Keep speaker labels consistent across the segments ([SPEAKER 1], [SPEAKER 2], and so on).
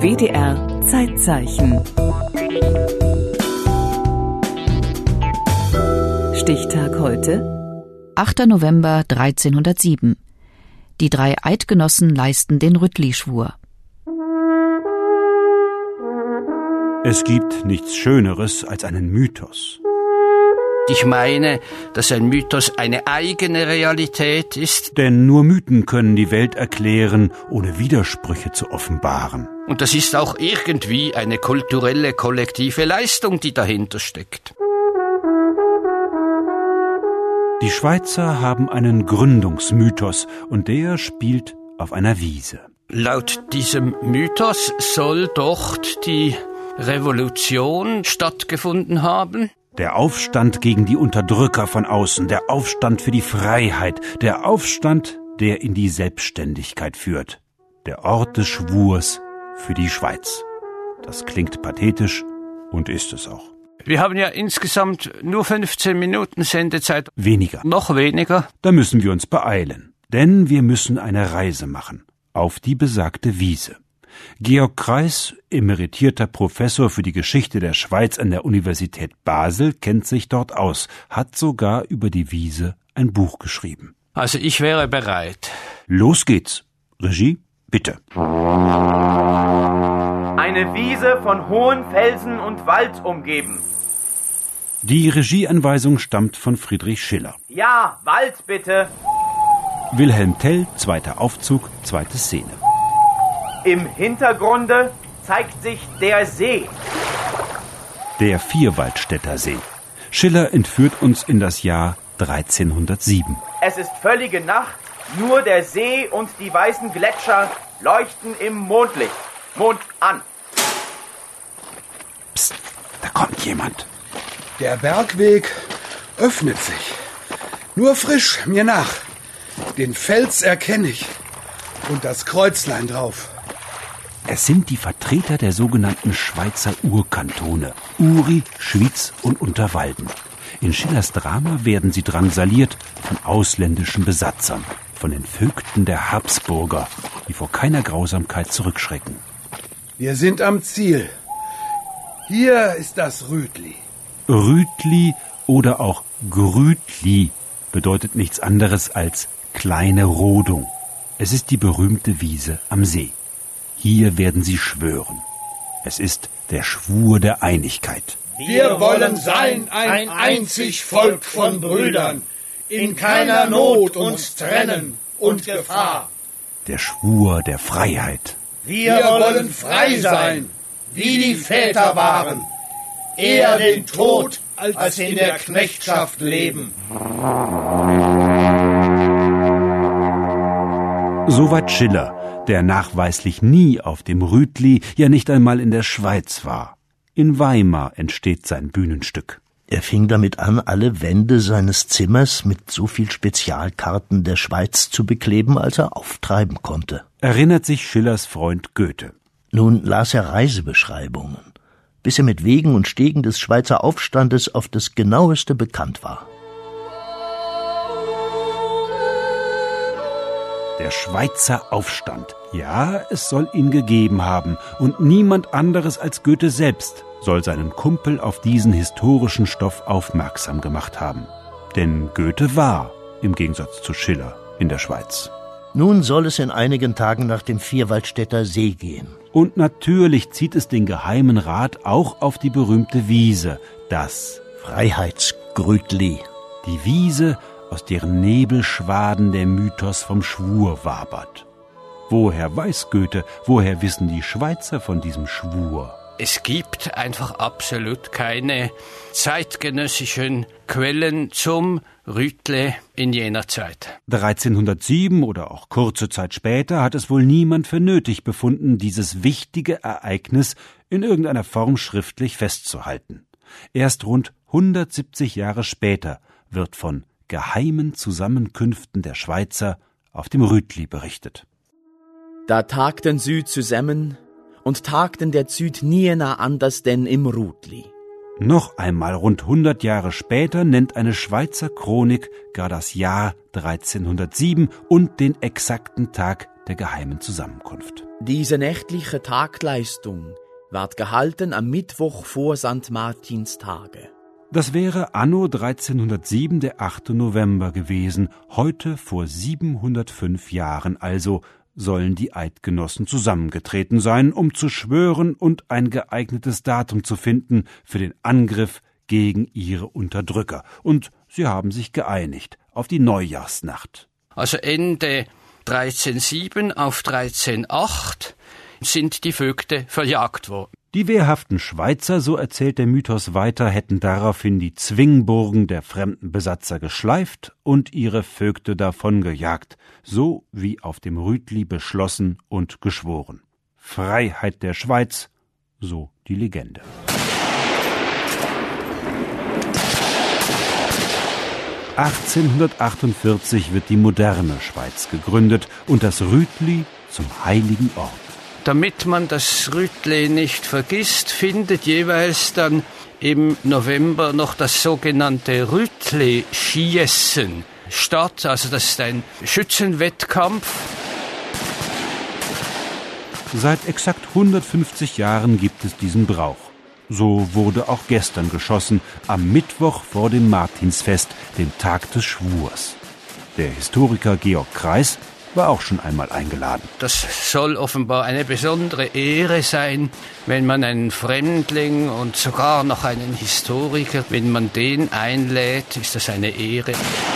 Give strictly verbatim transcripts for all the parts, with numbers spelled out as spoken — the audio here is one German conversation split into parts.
[SPEAKER 1] D D R Zeitzeichen. Stichtag heute:
[SPEAKER 2] achter November dreizehnhundertsieben. Die drei Eidgenossen leisten den Rütli-Schwur.
[SPEAKER 3] Es gibt nichts Schöneres als einen Mythos.
[SPEAKER 4] Ich meine, dass ein Mythos eine eigene Realität ist.
[SPEAKER 3] Denn nur Mythen können die Welt erklären, ohne Widersprüche zu offenbaren.
[SPEAKER 4] Und das ist auch irgendwie eine kulturelle, kollektive Leistung, die dahinter steckt.
[SPEAKER 3] Die Schweizer haben einen Gründungsmythos und der spielt auf einer Wiese.
[SPEAKER 4] Laut diesem Mythos soll dort die Revolution stattgefunden haben.
[SPEAKER 3] Der Aufstand gegen die Unterdrücker von außen, der Aufstand für die Freiheit, der Aufstand, der in die Selbstständigkeit führt. Der Ort des Schwurs für die Schweiz. Das klingt pathetisch und ist es auch.
[SPEAKER 4] Wir haben ja insgesamt nur fünfzehn Minuten Sendezeit.
[SPEAKER 3] Weniger.
[SPEAKER 4] Noch weniger.
[SPEAKER 3] Da müssen wir uns beeilen, denn wir müssen eine Reise machen auf die besagte Wiese. Georg Kreis, emeritierter Professor für die Geschichte der Schweiz an der Universität Basel, kennt sich dort aus, hat sogar über die Wiese ein Buch geschrieben.
[SPEAKER 4] Also ich wäre bereit.
[SPEAKER 3] Los geht's. Regie, bitte.
[SPEAKER 5] Eine Wiese von hohen Felsen und Wald umgeben.
[SPEAKER 3] Die Regieanweisung stammt von Friedrich Schiller.
[SPEAKER 5] Ja, Wald bitte.
[SPEAKER 3] Wilhelm Tell, zweiter Aufzug, zweite Szene.
[SPEAKER 5] Im Hintergrunde zeigt sich der See.
[SPEAKER 3] Der Vierwaldstätter See. Schiller entführt uns in das Jahr dreizehnhundertsieben.
[SPEAKER 5] Es ist völlige Nacht, nur der See und die weißen Gletscher leuchten im Mondlicht. Mond an.
[SPEAKER 3] Psst, da kommt jemand.
[SPEAKER 6] Der Bergweg öffnet sich. Nur frisch mir nach. Den Fels erkenne ich. Und das Kreuzlein drauf.
[SPEAKER 3] Es sind die Vertreter der sogenannten Schweizer Urkantone, Uri, Schwyz und Unterwalden. In Schillers Drama werden sie drangsaliert von ausländischen Besatzern, von den Vögten der Habsburger, die vor keiner Grausamkeit zurückschrecken.
[SPEAKER 6] Wir sind am Ziel. Hier ist das Rütli.
[SPEAKER 3] Rütli oder auch Grütli bedeutet nichts anderes als kleine Rodung. Es ist die berühmte Wiese am See. Hier werden sie schwören. Es ist der Schwur der Einigkeit.
[SPEAKER 7] Wir wollen sein ein einzig Volk von Brüdern, in keiner Not uns trennen und Gefahr.
[SPEAKER 3] Der Schwur der Freiheit.
[SPEAKER 7] Wir wollen frei sein, wie die Väter waren, eher den Tod als in der Knechtschaft leben.
[SPEAKER 3] Soweit Schiller, der nachweislich nie auf dem Rütli, ja nicht einmal in der Schweiz war. In Weimar entsteht sein Bühnenstück.
[SPEAKER 8] Er fing damit an, alle Wände seines Zimmers mit so viel Spezialkarten der Schweiz zu bekleben, als er auftreiben konnte.
[SPEAKER 3] Erinnert sich Schillers Freund Goethe.
[SPEAKER 8] Nun las er Reisebeschreibungen, bis er mit Wegen und Stegen des Schweizer Aufstandes auf das genaueste bekannt war.
[SPEAKER 3] Der Schweizer Aufstand. Ja, es soll ihn gegeben haben. Und niemand anderes als Goethe selbst soll seinen Kumpel auf diesen historischen Stoff aufmerksam gemacht haben. Denn Goethe war, im Gegensatz zu Schiller, in der Schweiz.
[SPEAKER 8] Nun soll es in einigen Tagen nach dem Vierwaldstätter See gehen.
[SPEAKER 3] Und natürlich zieht es den Geheimen Rat auch auf die berühmte Wiese, das
[SPEAKER 8] Freiheitsgrütli.
[SPEAKER 3] Die Wiese, aus deren Nebelschwaden der Mythos vom Schwur wabert. Woher weiß Goethe, woher wissen die Schweizer von diesem Schwur?
[SPEAKER 4] Es gibt einfach absolut keine zeitgenössischen Quellen zum Rütli in jener Zeit.
[SPEAKER 3] dreizehnhundertsieben oder auch kurze Zeit später hat es wohl niemand für nötig befunden, dieses wichtige Ereignis in irgendeiner Form schriftlich festzuhalten. Erst rund hundertsiebzig Jahre später wird von geheimen Zusammenkünften der Schweizer auf dem Rütli berichtet.
[SPEAKER 9] Da tagten sie zusammen und tagten der Süd nie nah anders denn im Rütli.
[SPEAKER 3] Noch einmal rund hundert Jahre später nennt eine Schweizer Chronik gar das Jahr dreizehnhundertsieben und den exakten Tag der geheimen Zusammenkunft.
[SPEAKER 9] Diese nächtliche Tagleistung ward gehalten am Mittwoch vor Sankt Martinstage.
[SPEAKER 3] Das wäre anno dreizehnhundertsieben der achte November gewesen. Heute vor siebenhundertfünf Jahren also sollen die Eidgenossen zusammengetreten sein, um zu schwören und ein geeignetes Datum zu finden für den Angriff gegen ihre Unterdrücker. Und sie haben sich geeinigt auf die Neujahrsnacht.
[SPEAKER 4] Also Ende dreizehnhundertsieben auf dreizehnhundertacht sind die Vögte verjagt worden.
[SPEAKER 3] Die wehrhaften Schweizer, so erzählt der Mythos weiter, hätten daraufhin die Zwingburgen der fremden Besatzer geschleift und ihre Vögte davongejagt, so wie auf dem Rütli beschlossen und geschworen. Freiheit der Schweiz, so die Legende. achtzehnhundertachtundvierzig wird die moderne Schweiz gegründet und das Rütli zum heiligen Ort.
[SPEAKER 4] Damit man das Rütli nicht vergisst, findet jeweils dann im November noch das sogenannte Rütli-Schiessen statt. Also das ist ein Schützenwettkampf.
[SPEAKER 3] Seit exakt hundertfünfzig Jahren gibt es diesen Brauch. So wurde auch gestern geschossen, am Mittwoch vor dem Martinsfest, dem Tag des Schwurs. Der Historiker Georg Kreis war auch schon einmal eingeladen.
[SPEAKER 4] Das soll offenbar eine besondere Ehre sein, wenn man einen Fremdling und sogar noch einen Historiker, wenn man den einlädt, ist das eine Ehre.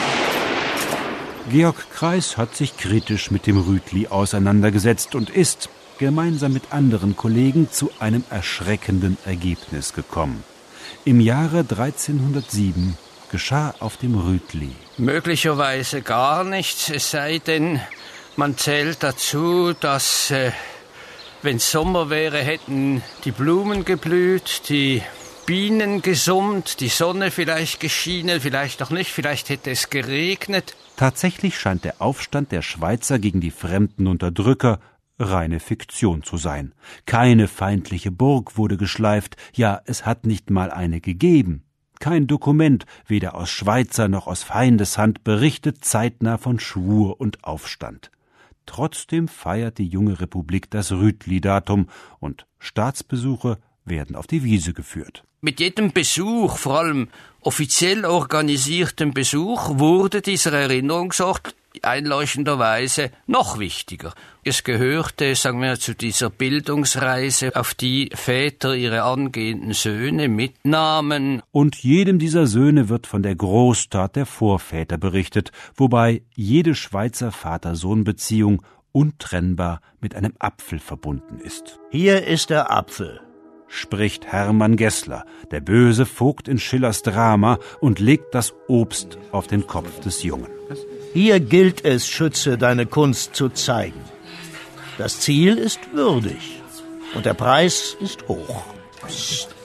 [SPEAKER 3] Georg Kreis hat sich kritisch mit dem Rütli auseinandergesetzt und ist, gemeinsam mit anderen Kollegen, zu einem erschreckenden Ergebnis gekommen. Im Jahre dreizehnhundertsieben geschah auf dem Rütli
[SPEAKER 4] möglicherweise gar nichts, es sei denn, man zählt dazu, dass, äh, wenn Sommer wäre, hätten die Blumen geblüht, die Bienen gesummt, die Sonne vielleicht geschienen, vielleicht noch nicht, vielleicht hätte es geregnet.
[SPEAKER 3] Tatsächlich scheint der Aufstand der Schweizer gegen die fremden Unterdrücker reine Fiktion zu sein. Keine feindliche Burg wurde geschleift, ja, es hat nicht mal eine gegeben. Kein Dokument, weder aus Schweizer noch aus Feindeshand, berichtet zeitnah von Schwur und Aufstand. Trotzdem feiert die junge Republik das Rütli-Datum und Staatsbesuche werden auf die Wiese geführt.
[SPEAKER 4] Mit jedem Besuch, vor allem offiziell organisiertem Besuch, wurde dieser Erinnerungsort einleuchtenderweise noch wichtiger. Es gehörte, sagen wir, zu dieser Bildungsreise, auf die Väter ihre angehenden Söhne mitnahmen.
[SPEAKER 3] Und jedem dieser Söhne wird von der Großtat der Vorväter berichtet, wobei jede Schweizer Vater-Sohn-Beziehung untrennbar mit einem Apfel verbunden ist.
[SPEAKER 8] Hier ist der Apfel,
[SPEAKER 3] spricht Hermann Gessler, der böse Vogt in Schillers Drama, und legt das Obst auf den Kopf des Jungen.
[SPEAKER 8] Hier gilt es, Schütze, deine Kunst zu zeigen. Das Ziel ist würdig und der Preis ist hoch. Psst.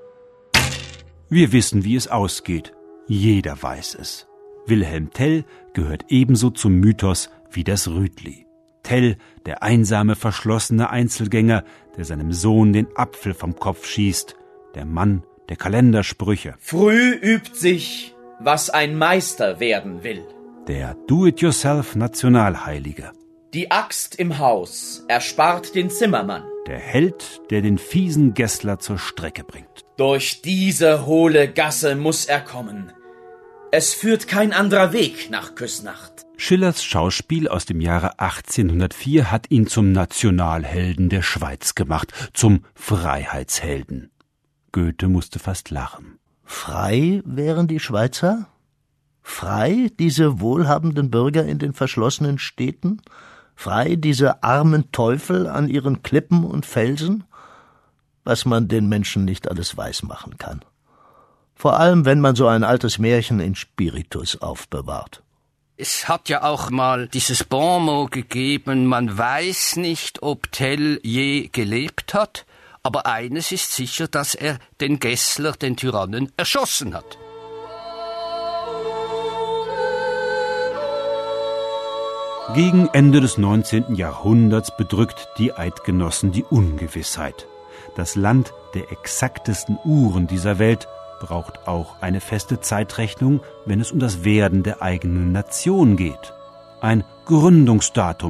[SPEAKER 3] Wir wissen, wie es ausgeht. Jeder weiß es. Wilhelm Tell gehört ebenso zum Mythos wie das Rütli. Tell, der einsame, verschlossene Einzelgänger, der seinem Sohn den Apfel vom Kopf schießt, der Mann der Kalendersprüche.
[SPEAKER 5] Früh übt sich, was ein Meister werden will.
[SPEAKER 3] Der Do-it-yourself-Nationalheilige.
[SPEAKER 5] Die Axt im Haus erspart den Zimmermann.
[SPEAKER 3] Der Held, der den fiesen Gessler zur Strecke bringt.
[SPEAKER 5] Durch diese hohle Gasse muss er kommen. Es führt kein anderer Weg nach Küsnacht.
[SPEAKER 3] Schillers Schauspiel aus dem Jahre achtzehnhundertvier hat ihn zum Nationalhelden der Schweiz gemacht, zum Freiheitshelden. Goethe musste fast lachen.
[SPEAKER 8] Frei wären die Schweizer? Frei, diese wohlhabenden Bürger in den verschlossenen Städten? Frei, diese armen Teufel an ihren Klippen und Felsen? Was man den Menschen nicht alles weismachen kann. Vor allem, wenn man so ein altes Märchen in Spiritus aufbewahrt.
[SPEAKER 4] Es hat ja auch mal dieses Bonmot gegeben, man weiß nicht, ob Tell je gelebt hat, aber eines ist sicher, dass er den Gessler, den Tyrannen, erschossen hat.
[SPEAKER 3] Gegen Ende des neunzehnten Jahrhunderts bedrückt die Eidgenossen die Ungewissheit. Das Land der exaktesten Uhren dieser Welt braucht auch eine feste Zeitrechnung, wenn es um das Werden der eigenen Nation geht. Ein Gründungsdatum,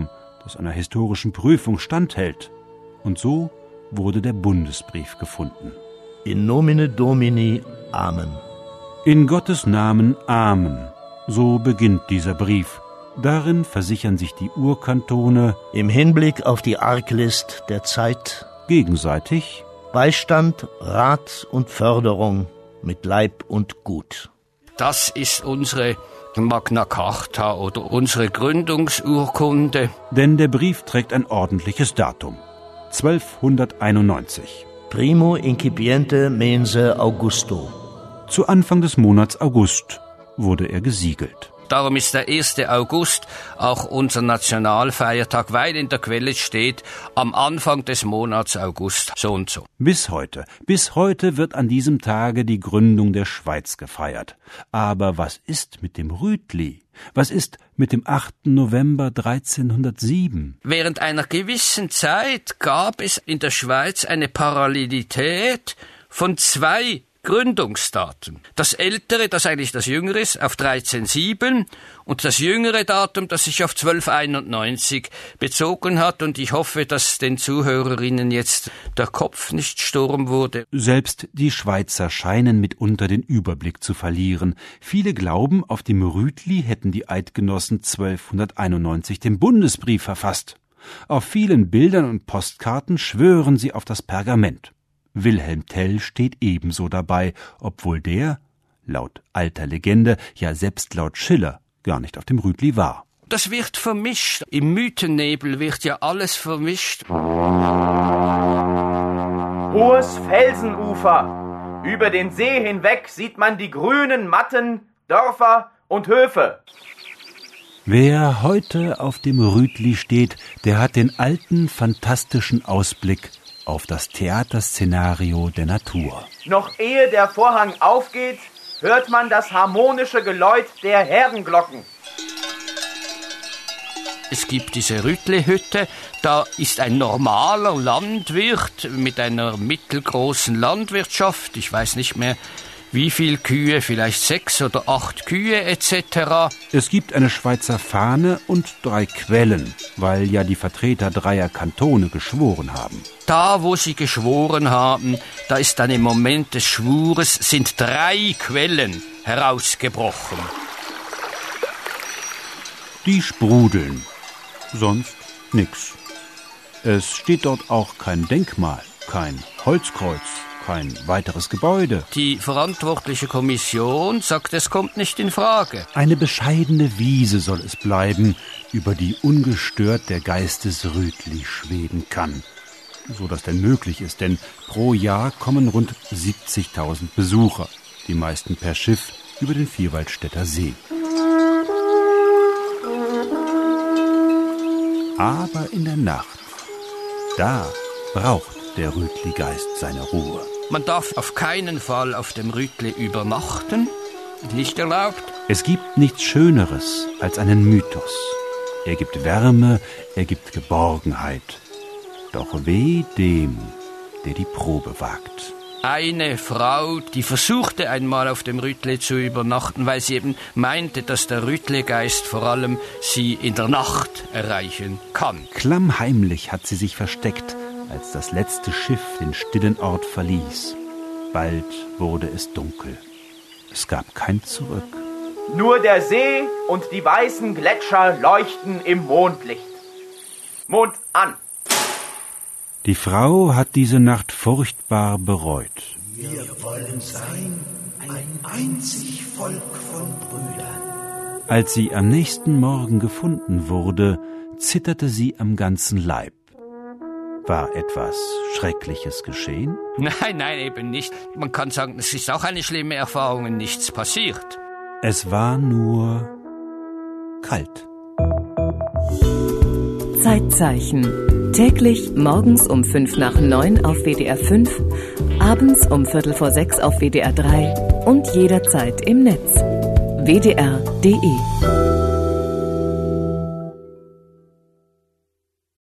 [SPEAKER 3] das einer historischen Prüfung standhält. Und so wurde der Bundesbrief gefunden.
[SPEAKER 8] In nomine Domini, Amen.
[SPEAKER 3] In Gottes Namen, Amen. So beginnt dieser Brief. Darin versichern sich die Urkantone
[SPEAKER 8] im Hinblick auf die Arglist der Zeit
[SPEAKER 3] gegenseitig
[SPEAKER 8] Beistand, Rat und Förderung mit Leib und Gut.
[SPEAKER 4] Das ist unsere Magna Carta oder unsere Gründungsurkunde.
[SPEAKER 3] Denn der Brief trägt ein ordentliches Datum. zwölfhunderteinundneunzig.
[SPEAKER 8] Primo incipiente mense Augusto.
[SPEAKER 3] Zu Anfang des Monats August wurde er gesiegelt.
[SPEAKER 4] Darum ist der erste August auch unser Nationalfeiertag, weil in der Quelle steht, am Anfang des Monats August so und so.
[SPEAKER 3] Bis heute, bis heute wird an diesem Tage die Gründung der Schweiz gefeiert. Aber was ist mit dem Rütli? Was ist mit dem achten November dreizehnhundertsieben?
[SPEAKER 4] Während einer gewissen Zeit gab es in der Schweiz eine Parallelität von zwei Gründungsdaten. Das ältere, das eigentlich das jüngere ist, auf dreizehnhundertsieben und das jüngere Datum, das sich auf zwölfhunderteinundneunzig bezogen hat, und ich hoffe, dass den Zuhörerinnen jetzt der Kopf nicht Sturm wurde.
[SPEAKER 3] Selbst die Schweizer scheinen mitunter den Überblick zu verlieren. Viele glauben, auf dem Rütli hätten die Eidgenossen zwölfhunderteinundneunzig den Bundesbrief verfasst. Auf vielen Bildern und Postkarten schwören sie auf das Pergament. Wilhelm Tell steht ebenso dabei, obwohl der, laut alter Legende, ja selbst laut Schiller, gar nicht auf dem Rütli war.
[SPEAKER 4] Das wird vermischt. Im Mythennebel wird ja alles vermischt.
[SPEAKER 5] Hohes Felsenufer. Über den See hinweg sieht man die grünen Matten, Dörfer und Höfe.
[SPEAKER 3] Wer heute auf dem Rütli steht, der hat den alten, fantastischen Ausblick auf das Theaterszenario der Natur.
[SPEAKER 5] Noch ehe der Vorhang aufgeht, hört man das harmonische Geläut der Herdenglocken.
[SPEAKER 4] Es gibt diese Rütli-Hütte, da ist ein normaler Landwirt mit einer mittelgroßen Landwirtschaft, ich weiß nicht mehr, wie viel Kühe, vielleicht sechs oder acht Kühe et cetera.
[SPEAKER 3] Es gibt eine Schweizer Fahne und drei Quellen, weil ja die Vertreter dreier Kantone geschworen haben.
[SPEAKER 4] Da, wo sie geschworen haben, da ist dann im Moment des Schwures, sind drei Quellen herausgebrochen.
[SPEAKER 3] Die sprudeln, sonst nix. Es steht dort auch kein Denkmal, kein Holzkreuz, kein weiteres Gebäude.
[SPEAKER 4] Die verantwortliche Kommission sagt, es kommt nicht in Frage.
[SPEAKER 3] Eine bescheidene Wiese soll es bleiben, über die ungestört der Geist des Rütli schweben kann. So das denn möglich ist, denn pro Jahr kommen rund siebzigtausend Besucher, die meisten per Schiff über den Vierwaldstätter See. Aber in der Nacht, da braucht der Rütli-Geist seine Ruhe.
[SPEAKER 4] Man darf auf keinen Fall auf dem Rütli übernachten, nicht erlaubt.
[SPEAKER 3] Es gibt nichts Schöneres als einen Mythos. Er gibt Wärme, er gibt Geborgenheit. Doch weh dem, der die Probe wagt.
[SPEAKER 4] Eine Frau, die versuchte einmal auf dem Rütli zu übernachten, weil sie eben meinte, dass der Rütli-Geist vor allem sie in der Nacht erreichen kann.
[SPEAKER 3] Klammheimlich hat sie sich versteckt, als das letzte Schiff den stillen Ort verließ. Bald wurde es dunkel. Es gab kein Zurück.
[SPEAKER 5] Nur der See und die weißen Gletscher leuchten im Mondlicht. Mond an!
[SPEAKER 3] Die Frau hat diese Nacht furchtbar bereut.
[SPEAKER 7] Wir wollen sein ein einzig Volk von Brüdern.
[SPEAKER 3] Als sie am nächsten Morgen gefunden wurde, zitterte sie am ganzen Leib. War etwas Schreckliches geschehen?
[SPEAKER 4] Nein, nein, eben nicht. Man kann sagen, es ist auch eine schlimme Erfahrung und nichts passiert.
[SPEAKER 3] Es war nur kalt.
[SPEAKER 1] Zeitzeichen. Täglich morgens um fünf nach neun auf W D R fünf, abends um viertel vor sechs auf W D R drei und jederzeit im Netz. W D R punkt de